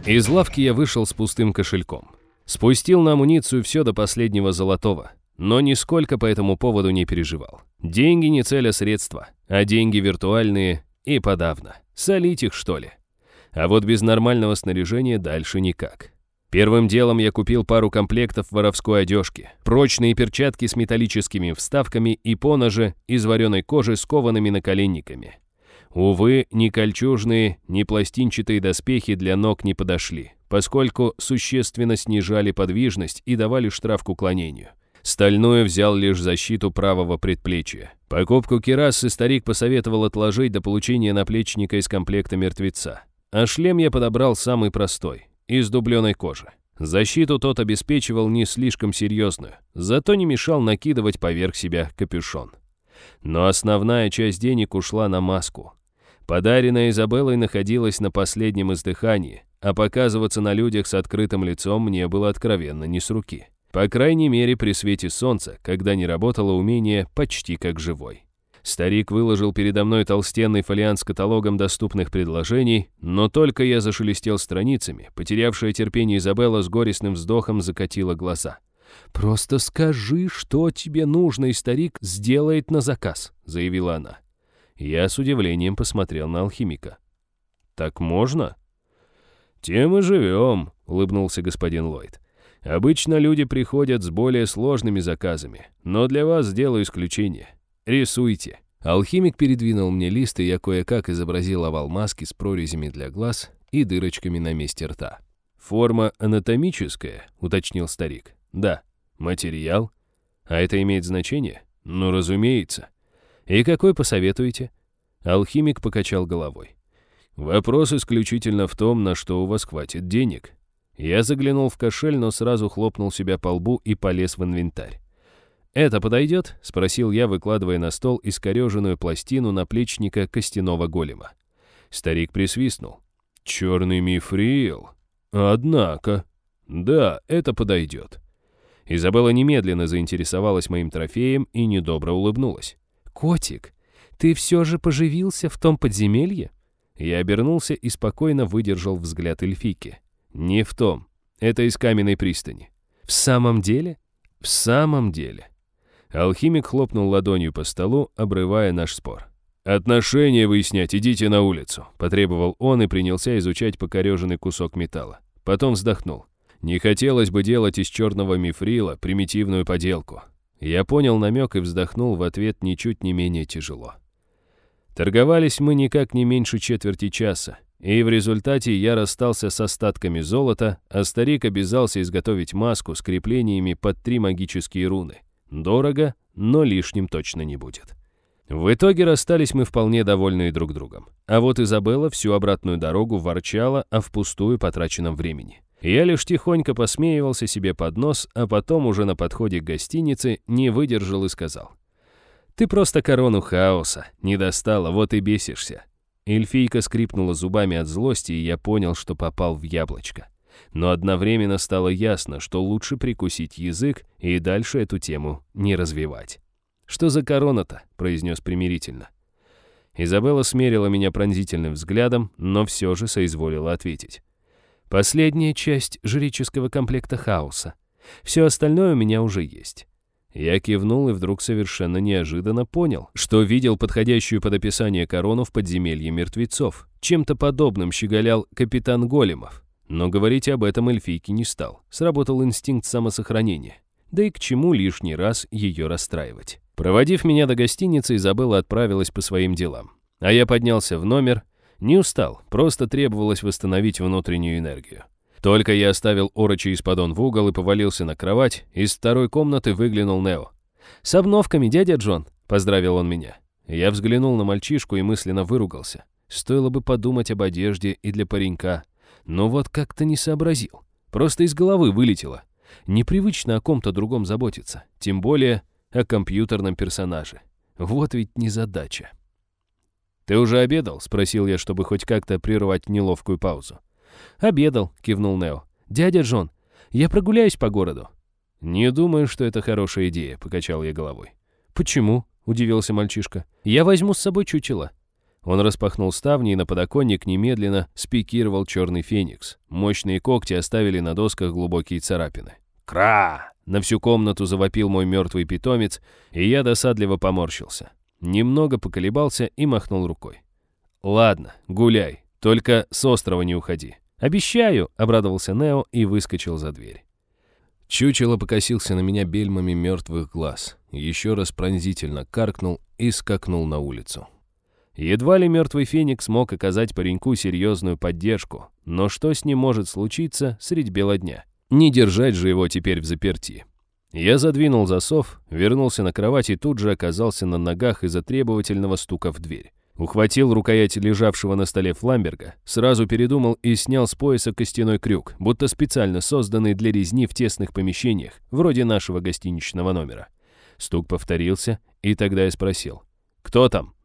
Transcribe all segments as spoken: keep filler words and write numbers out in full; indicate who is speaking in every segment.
Speaker 1: Из лавки я вышел с пустым кошельком. Спустил на амуницию все до последнего золотого, но нисколько по этому поводу не переживал. Деньги не цель, а средства, а деньги виртуальные и подавно. Солить их, что ли? А вот без нормального снаряжения дальше никак. Первым делом я купил пару комплектов воровской одежки, прочные перчатки с металлическими вставками и поножи из вареной кожи с коваными наколенниками. Увы, ни кольчужные, ни пластинчатые доспехи для ног не подошли, поскольку существенно снижали подвижность и давали штраф к уклонению. Стальную взял лишь защиту правого предплечья. Покупку кирасы старик посоветовал отложить до получения наплечника из комплекта мертвеца. А шлем я подобрал самый простой, из дубленой кожи. Защиту тот обеспечивал не слишком серьезную, зато не мешал накидывать поверх себя капюшон. Но основная часть денег ушла на маску. Подаренная Изабеллой находилась на последнем издыхании, а показываться на людях с открытым лицом мне было откровенно не с руки. По крайней мере, при свете солнца, когда не работало умение почти как живой. Старик выложил передо мной толстенный фолиант с каталогом доступных предложений, но только я зашелестел страницами, потерявшая терпение Изабелла с горестным вздохом закатила глаза. «Просто скажи, что тебе нужно, и старик сделает на заказ», — заявила она. Я с удивлением посмотрел на алхимика. «Так можно?» «Тем и живем», — улыбнулся господин Ллойд. «Обычно люди приходят с более сложными заказами, но для вас сделаю исключение. Рисуйте». Алхимик передвинул мне лист, и я кое-как изобразил овал маски с прорезями для глаз и дырочками на месте рта. «Форма анатомическая», — уточнил старик. «Да». «Материал? А это имеет значение?» «Ну, разумеется». «И какой посоветуете?» Алхимик покачал головой. «Вопрос исключительно в том, на что у вас хватит денег». Я заглянул в кошель, но сразу хлопнул себя по лбу и полез в инвентарь. «Это подойдет?» — спросил я, выкладывая на стол искореженную пластину наплечника костяного голема. Старик присвистнул. «Черный мифрил? Однако...» «Да, это подойдет». Изабелла немедленно заинтересовалась моим трофеем и недобро улыбнулась. «Котик, ты все же поживился в том подземелье?» Я обернулся и спокойно выдержал взгляд эльфийки. «Не в том. Это из каменной пристани». «В самом деле?» «В самом деле». Алхимик хлопнул ладонью по столу, обрывая наш спор. «Отношения выяснять, идите на улицу», — потребовал он и принялся изучать покореженный кусок металла. Потом вздохнул. «Не хотелось бы делать из черного мифрила примитивную поделку». Я понял намек и вздохнул в ответ ничуть не менее тяжело. Торговались мы никак не меньше четверти часа, и в результате я расстался с остатками золота, а старик обязался изготовить маску с креплениями под три магические руны. Дорого, но лишним точно не будет. В итоге расстались мы вполне довольные друг другом. А вот Изабелла всю обратную дорогу ворчала о впустую потраченном времени. Я лишь тихонько посмеивался себе под нос, а потом уже на подходе к гостинице не выдержал и сказал: «Ты просто корону хаоса не достала, вот и бесишься». Эльфийка скрипнула зубами от злости, и я понял, что попал в яблочко. Но одновременно стало ясно, что лучше прикусить язык и дальше эту тему не развивать. «Что за корона-то?» — произнес примирительно. Изабелла смерила меня пронзительным взглядом, но все же соизволила ответить. «Последняя часть жреческого комплекта хаоса. Все остальное у меня уже есть». Я кивнул и вдруг совершенно неожиданно понял, что видел подходящую под описание корону в подземелье мертвецов. Чем-то подобным щеголял капитан Големов. Но говорить об этом эльфийке не стал. Сработал инстинкт самосохранения. Да и к чему лишний раз ее расстраивать. Проводив меня до гостиницы, Изабелла отправилась по своим делам. А я поднялся в номер. Не устал, просто требовалось восстановить внутреннюю энергию. Только я оставил Орочи и Спадон в угол и повалился на кровать, из второй комнаты выглянул Нео. «С обновками, дядя Джон!» — поздравил он меня. Я взглянул на мальчишку и мысленно выругался. Стоило бы подумать об одежде и для паренька. Но вот как-то не сообразил. Просто из головы вылетело. Непривычно о ком-то другом заботиться. Тем более о компьютерном персонаже. Вот ведь незадача. «Ты уже обедал?» — спросил я, чтобы хоть как-то прервать неловкую паузу. «Обедал», — кивнул Нео. «Дядя Джон, я прогуляюсь по городу». «Не думаю, что это хорошая идея», — покачал я головой. «Почему?» — удивился мальчишка. «Я возьму с собой чучело». Он распахнул ставни, и на подоконник немедленно спикировал черный феникс. Мощные когти оставили на досках глубокие царапины. «Кра!» — на всю комнату завопил мой мертвый питомец, и я досадливо поморщился. Немного поколебался и махнул рукой. «Ладно, гуляй, только с острова не уходи». «Обещаю!» — обрадовался Нео и выскочил за дверь. Чучело покосился на меня бельмами мертвых глаз, еще раз пронзительно каркнул и скакнул на улицу. Едва ли мертвый феникс мог оказать пареньку серьезную поддержку, но что с ним может случиться средь бела дня? Не держать же его теперь взаперти. Я задвинул засов, вернулся на кровать и тут же оказался на ногах из-за требовательного стука в дверь. Ухватил рукоять лежавшего на столе фламберга, сразу передумал и снял с пояса костяной крюк, будто специально созданный для резни в тесных помещениях, вроде нашего гостиничного номера. Стук повторился, и тогда я спросил: «Кто там?»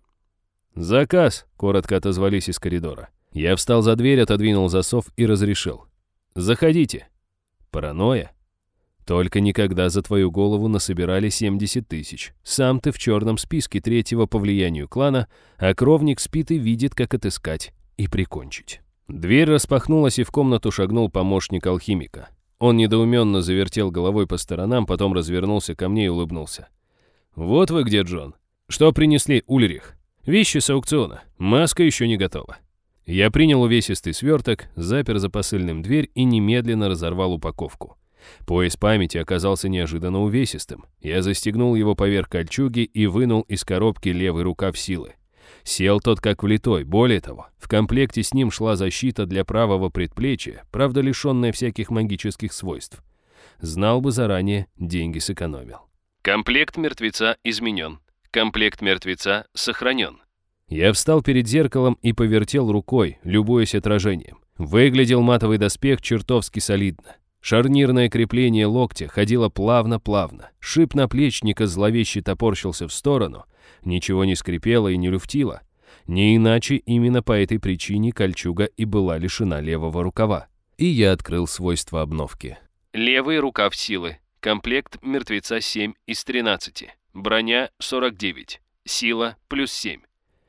Speaker 1: «Заказ», — коротко отозвались из коридора. Я встал за дверь, отодвинул засов и разрешил: «Заходите». Паранойя? Только никогда за твою голову насобирали семьдесят тысяч. Сам ты в черном списке третьего по влиянию клана, а кровник спит и видит, как отыскать и прикончить. Дверь распахнулась, и в комнату шагнул помощник алхимика. Он недоуменно завертел головой по сторонам, потом развернулся ко мне и улыбнулся. «Вот вы где, Джон. Что принесли, Ульрих? Вещи с аукциона. Маска еще не готова». Я принял увесистый сверток, запер за посыльным дверь и немедленно разорвал упаковку. Пояс памяти оказался неожиданно увесистым. Я застегнул его поверх кольчуги и вынул из коробки левый рукав силы. Сел тот как влитой, более того, в комплекте с ним шла защита для правого предплечья, правда лишенная всяких магических свойств. Знал бы заранее, деньги сэкономил. Комплект мертвеца изменен. Комплект мертвеца сохранен. Я встал перед зеркалом и повертел рукой, любуясь отражением. Выглядел матовый доспех чертовски солидно. Шарнирное крепление локтя ходило плавно-плавно. Шип наплечника зловеще топорщился в сторону. Ничего не скрипело и не люфтило. Не иначе именно по этой причине кольчуга и была лишена левого рукава. И я открыл свойства обновки. Левый рукав силы. Комплект мертвеца семь из тринадцати. Броня сорок девять. Сила плюс семь.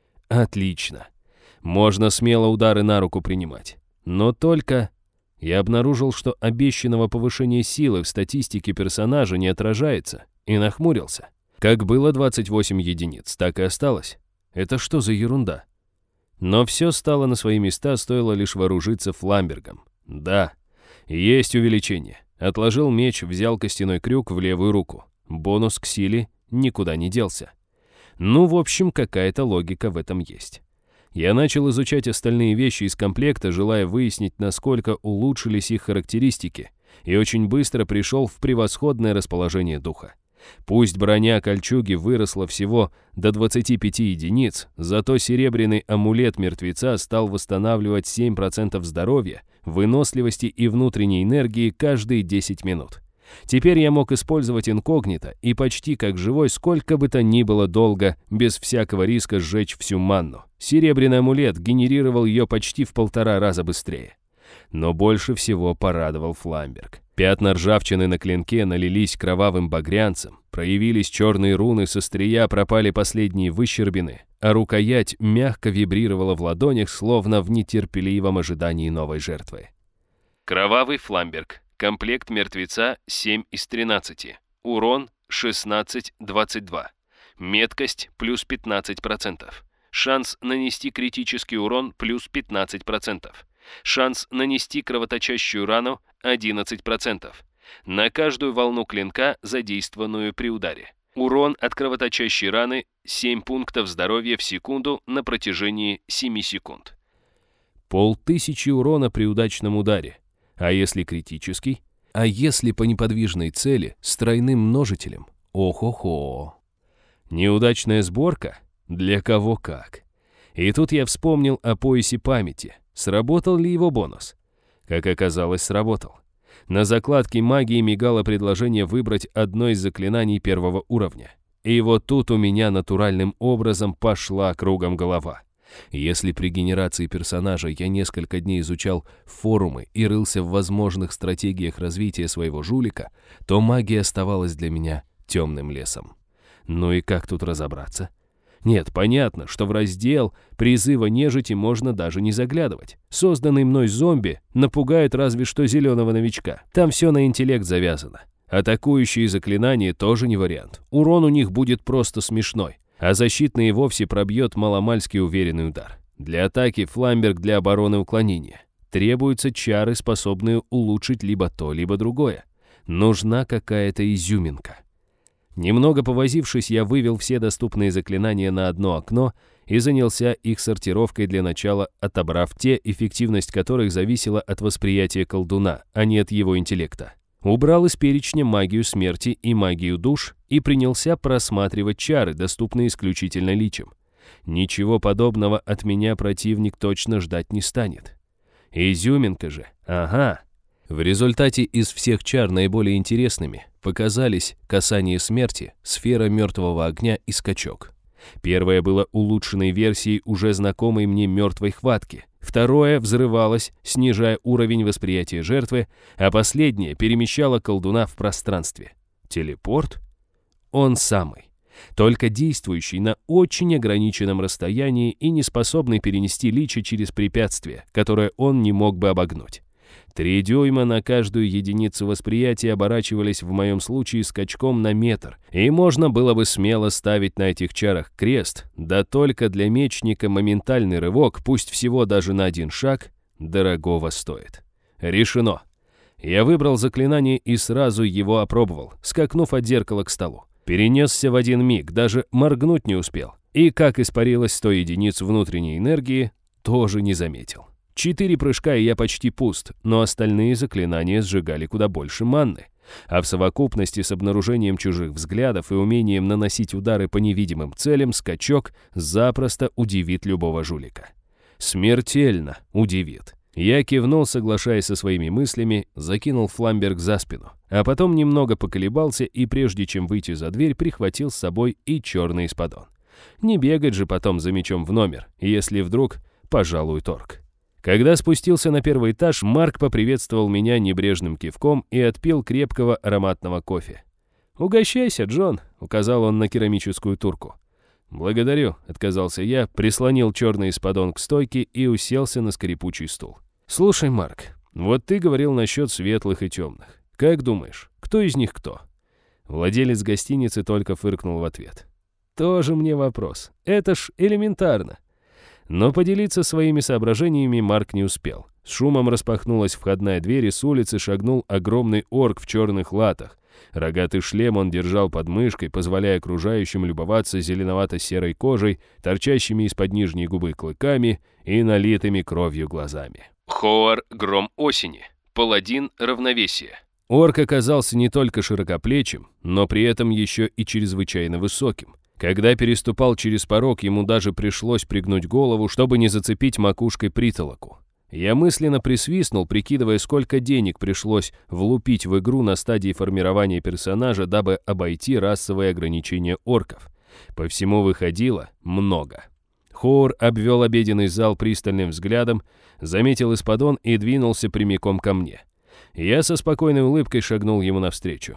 Speaker 1: Отлично. Можно смело удары на руку принимать. Но только... Я обнаружил, что обещанного повышения силы в статистике персонажа не отражается, и нахмурился. Как было двадцать восемь единиц, так и осталось. Это что за ерунда? Но все стало на свои места, стоило лишь вооружиться фламбергом. Да, есть увеличение. Отложил меч, взял костяной крюк в левую руку. Бонус к силе никуда не делся. Ну, в общем, какая-то логика в этом есть. Я начал изучать остальные вещи из комплекта, желая выяснить, насколько улучшились их характеристики, и очень быстро пришел в превосходное расположение духа. Пусть броня кольчуги выросла всего до двадцати пяти единиц, зато серебряный амулет мертвеца стал восстанавливать семь процентов здоровья, выносливости и внутренней энергии каждые десять минут. Теперь я мог использовать инкогнито и почти как живой сколько бы то ни было долго, без всякого риска сжечь всю манну. Серебряный амулет генерировал ее почти в полтора раза быстрее. Но больше всего порадовал фламберг. Пятна ржавчины на клинке налились кровавым багрянцем, проявились черные руны, с острия пропали последние выщербины, а рукоять мягко вибрировала в ладонях, словно в нетерпеливом ожидании новой жертвы. Кровавый фламберг. Комплект мертвеца семь из тринадцати. Урон шестнадцать двадцать два. Меткость плюс пятнадцать процентов. Шанс нанести критический урон плюс пятнадцать процентов. Шанс нанести кровоточащую рану одиннадцать процентов. На каждую волну клинка, задействованную при ударе. Урон от кровоточащей раны семь пунктов здоровья в секунду на протяжении семи секунд. Полтысячи урона при удачном ударе. А если критический? А если по неподвижной цели с тройным множителем? Ох-охо. Неудачная сборка? Для кого как. И тут я вспомнил о поясе памяти. Сработал ли его бонус? Как оказалось, сработал. На закладке магии мигало предложение выбрать одно из заклинаний первого уровня. И вот тут у меня натуральным образом пошла кругом голова. Если при генерации персонажа я несколько дней изучал форумы и рылся в возможных стратегиях развития своего жулика, то магия оставалась для меня темным лесом. Ну и как тут разобраться? Нет, понятно, что в раздел призыва нежити можно даже не заглядывать. Созданный мной зомби напугает разве что зеленого новичка. Там все на интеллект завязано. Атакующие заклинания тоже не вариант. Урон у них будет просто смешной. А защитный и вовсе пробьет маломальски уверенный удар. Для атаки фламберг, для обороны уклонения. Требуются чары, способные улучшить либо то, либо другое. Нужна какая-то изюминка. Немного повозившись, я вывел все доступные заклинания на одно окно и занялся их сортировкой, для начала отобрав те, эффективность которых зависела от восприятия колдуна, а не от его интеллекта. Убрал из перечня магию смерти и магию душ и принялся просматривать чары, доступные исключительно личам. Ничего подобного от меня противник точно ждать не станет. Изюминка же, ага. В результате из всех чар наиболее интересными показались касание смерти, сфера мертвого огня и скачок. Первое было улучшенной версией уже знакомой мне мертвой хватки. Второе взрывалось, снижая уровень восприятия жертвы, а последнее перемещало колдуна в пространстве. Телепорт? Он самый. Только действующий на очень ограниченном расстоянии и не способный перенести лича через препятствие, которое он не мог бы обогнуть. Три дюйма на каждую единицу восприятия оборачивались в моем случае скачком на метр, и можно было бы смело ставить на этих чарах крест, да только для мечника моментальный рывок, пусть всего даже на один шаг, дорогого стоит. Решено. Я выбрал заклинание и сразу его опробовал, скакнув от зеркала к столу. Перенесся в один миг, даже моргнуть не успел. И как испарилось сто единиц внутренней энергии, тоже не заметил. Четыре прыжка, и я почти пуст, но остальные заклинания сжигали куда больше манны. А в совокупности с обнаружением чужих взглядов и умением наносить удары по невидимым целям, скачок запросто удивит любого жулика. Смертельно удивит. Я кивнул, соглашаясь со своими мыслями, закинул фламберг за спину, а потом немного поколебался и, прежде чем выйти за дверь, прихватил с собой и черный исподон. Не бегать же потом за мечом в номер, если вдруг пожалует орк. Когда спустился на первый этаж, Марк поприветствовал меня небрежным кивком и отпил крепкого ароматного кофе. «Угощайся, Джон», — указал он на керамическую турку. «Благодарю», — отказался я, прислонил черный исподон к стойке и уселся на скрипучий стул. «Слушай, Марк, вот ты говорил насчет светлых и темных. Как думаешь, кто из них кто?» Владелец гостиницы только фыркнул в ответ. «Тоже мне вопрос. Это ж элементарно». Но поделиться своими соображениями Марк не успел. С шумом распахнулась входная дверь, и с улицы шагнул огромный орк в черных латах. Рогатый шлем он держал под мышкой, позволяя окружающим любоваться зеленовато-серой кожей, торчащими из-под нижней губы клыками и налитыми кровью глазами. Хоар — гром осени, паладин равновесия. Орк оказался не только широкоплечим, но при этом еще и чрезвычайно высоким. Когда переступал через порог, ему даже пришлось пригнуть голову, чтобы не зацепить макушкой притолоку. Я мысленно присвистнул, прикидывая, сколько денег пришлось влупить в игру на стадии формирования персонажа, дабы обойти расовые ограничения орков. По всему выходило много. Хоар обвел обеденный зал пристальным взглядом, заметил исподон и двинулся прямиком ко мне. Я со спокойной улыбкой шагнул ему навстречу.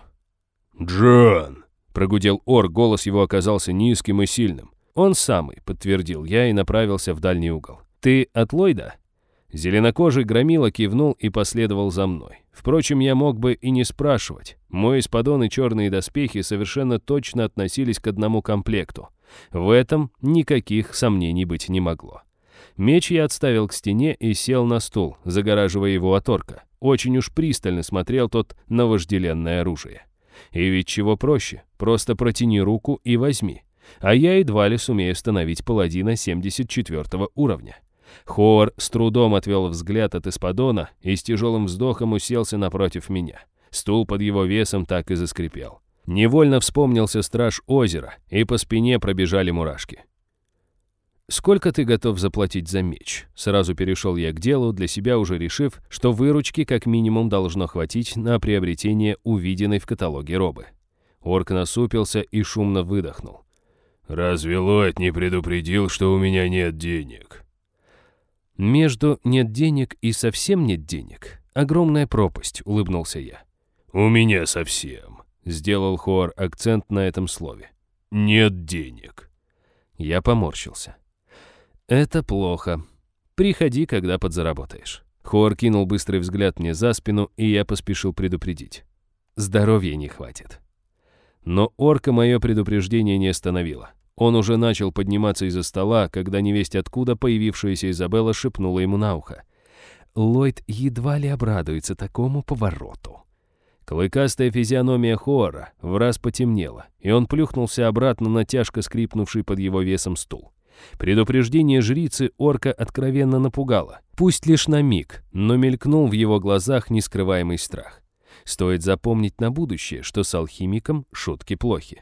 Speaker 1: «Джон!» — прогудел орк, голос его оказался низким и сильным. «Он самый», — подтвердил я и направился в дальний угол. «Ты от Ллойда?» Зеленокожий громила кивнул и последовал за мной. Впрочем, я мог бы и не спрашивать. Мой исподон и черные доспехи совершенно точно относились к одному комплекту. В этом никаких сомнений быть не могло. Меч я отставил к стене и сел на стул, загораживая его от орка. Очень уж пристально смотрел тот на вожделенное оружие. И ведь чего проще, просто протяни руку и возьми. А я едва ли сумею остановить паладина семьдесят четвёртого уровня. Хоар с трудом отвел взгляд от исподона и с тяжелым вздохом уселся напротив меня. Стул под его весом так и заскрипел. Невольно вспомнился страж озера, и по спине пробежали мурашки. «Сколько ты готов заплатить за меч?» Сразу перешел я к делу, для себя уже решив, что выручки как минимум должно хватить на приобретение увиденной в каталоге робы. Орк насупился и шумно выдохнул. «Разве Ллойд не предупредил, что у меня нет денег?» «Между нет денег и совсем нет денег огромная пропасть», — улыбнулся я. «У меня совсем», — сделал Хоар акцент на этом слове. «Нет денег». Я поморщился. «Это плохо. Приходи, когда подзаработаешь». Хоор кинул быстрый взгляд мне за спину, и я поспешил предупредить. Здоровья не хватит. Но орка мое предупреждение не остановило. Он уже начал подниматься из-за стола, когда невесть откуда появившаяся Изабелла шепнула ему на ухо. Ллойд едва ли обрадуется такому повороту. Клыкастая физиономия Хоора враз потемнела, и он плюхнулся обратно на тяжко скрипнувший под его весом стул. Предупреждение жрицы орка откровенно напугало. Пусть лишь на миг, но мелькнул в его глазах нескрываемый страх. Стоит запомнить на будущее, что с алхимиком шутки плохи.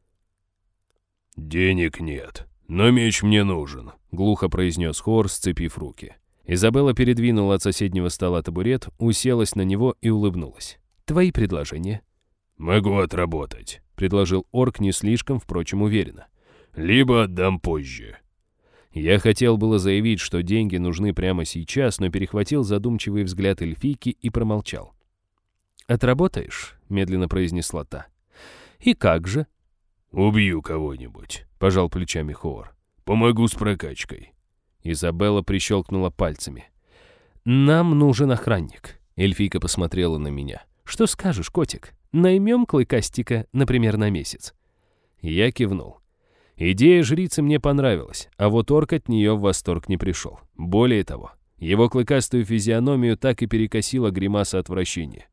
Speaker 2: «Денег нет, но меч мне нужен», — глухо произнес Хоор, сцепив руки.
Speaker 1: Изабелла передвинула от соседнего стола табурет, уселась на него и улыбнулась. «Твои предложения?»
Speaker 2: «Могу отработать»,
Speaker 1: — предложил орк не слишком, впрочем, уверенно.
Speaker 2: «Либо отдам позже».
Speaker 1: Я хотел было заявить, что деньги нужны прямо сейчас, но перехватил задумчивый взгляд эльфийки и промолчал. «Отработаешь?» — медленно произнесла та. «И как же?»
Speaker 2: «Убью кого-нибудь», — пожал плечами Хоор. «Помогу с прокачкой».
Speaker 1: Изабелла прищелкнула пальцами. «Нам нужен охранник». Эльфийка посмотрела на меня. «Что скажешь, котик? Наймем клыкастика, например, на месяц?» Я кивнул. Идея жрицы мне понравилась, а вот орк от нее в восторг не пришел. Более того, его клыкастую физиономию так и перекосила гримаса отвращения.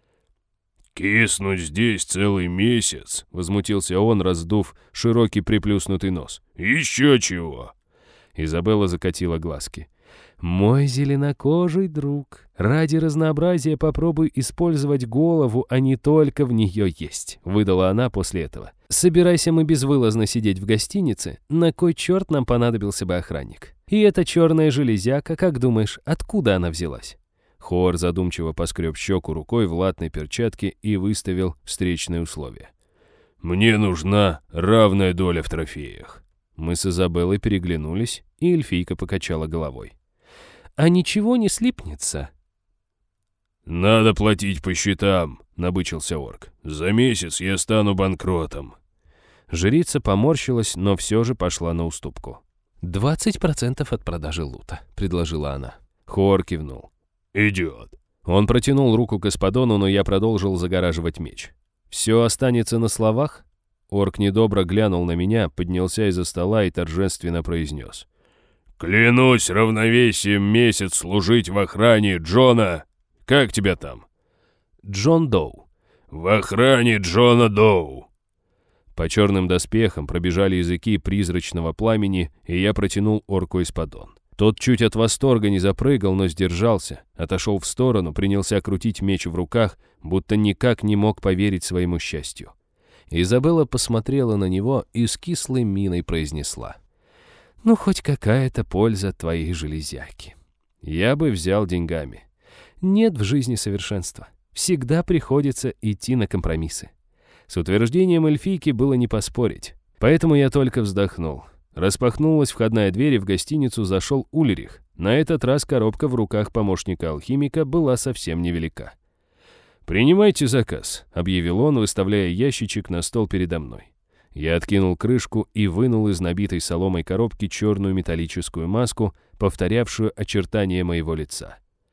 Speaker 2: «Киснуть здесь целый месяц», — возмутился он, раздув широкий приплюснутый нос. «Еще чего?»
Speaker 1: Изабелла закатила глазки. «Мой зеленокожий друг, ради разнообразия попробуй использовать голову, а не только в нее есть», — выдала она после этого. «Собирайся мы безвылазно сидеть в гостинице, на кой черт нам понадобился бы охранник? И эта черная железяка, как думаешь, откуда она взялась?» Хоор задумчиво поскреб щеку рукой в латной перчатке и выставил встречные условия.
Speaker 2: «Мне нужна равная доля в трофеях».
Speaker 1: Мы с Изабеллой переглянулись, и эльфийка покачала головой. «А ничего не слипнется?»
Speaker 2: «Надо платить по счетам», — набычился орк. «За месяц я стану банкротом».
Speaker 1: Жрица поморщилась, но все же пошла на уступку. «Двадцать процентов от продажи лута», — предложила она. Хоор кивнул.
Speaker 2: «Идет».
Speaker 1: Он протянул руку к Эспадону, но я продолжил загораживать меч. «Все останется на словах?» Орк недобро глянул на меня, поднялся из-за стола и торжественно произнес.
Speaker 2: «Клянусь равновесием месяц служить в охране Джона... Как тебя там?»
Speaker 1: «Джон Доу».
Speaker 2: «В охране Джона Доу».
Speaker 1: По черным доспехам пробежали языки призрачного пламени, и я протянул орку Эспадон. Тот чуть от восторга не запрыгал, но сдержался, отошел в сторону, принялся крутить меч в руках, будто никак не мог поверить своему счастью. Изабелла посмотрела на него и с кислой миной произнесла. «Ну, хоть какая-то польза от твоей железяки. Я бы взял деньгами. Нет в жизни совершенства. Всегда приходится идти на компромиссы». С утверждением эльфийки было не поспорить, поэтому я только вздохнул. Распахнулась входная дверь, и в гостиницу зашел Ульрих. На этот раз коробка в руках помощника алхимика была совсем невелика. «Принимайте заказ», — объявил он, выставляя ящичек на стол передо мной. Я откинул крышку и вынул из набитой соломой коробки черную металлическую маску, повторявшую очертания моего лица.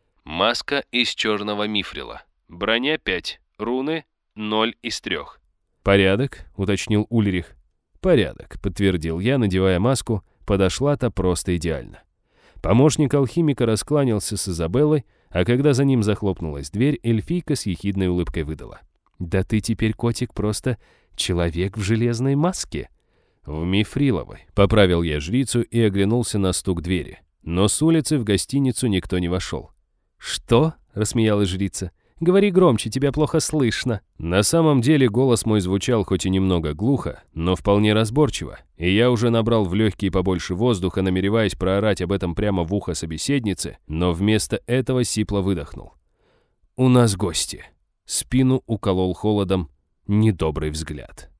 Speaker 1: Маска из черного мифрила. Броня пять, руны ноль из трех. «Порядок», — уточнил Ульрих. «Порядок», — подтвердил я, надевая маску, подошла-то просто идеально. Помощник алхимика раскланялся с Изабеллой, а когда за ним захлопнулась дверь, эльфийка с ехидной улыбкой выдала. «Да ты теперь, котик, просто человек в железной маске». «В мифриловой», — поправил я жрицу и оглянулся на стук двери. Но с улицы в гостиницу никто не вошел. «Что?» — рассмеялась жрица. «Говори громче, тебя плохо слышно». На самом деле голос мой звучал хоть и немного глухо, но вполне разборчиво, и я уже набрал в легкие побольше воздуха, намереваясь проорать об этом прямо в ухо собеседницы, но вместо этого сипло выдохнул. «У нас гости». Спину уколол холодом недобрый взгляд.